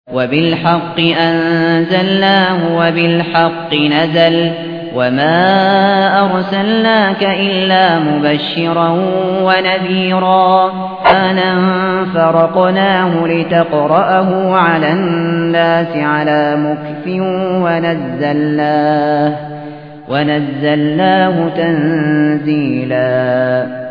وبالحق أنزلناه وبالحق نزل وما أرسلناك إلا مبشرا ونذيرا قرآنا فرقناه لتقرأه على الناس على مكث ونزلناه تنزيلا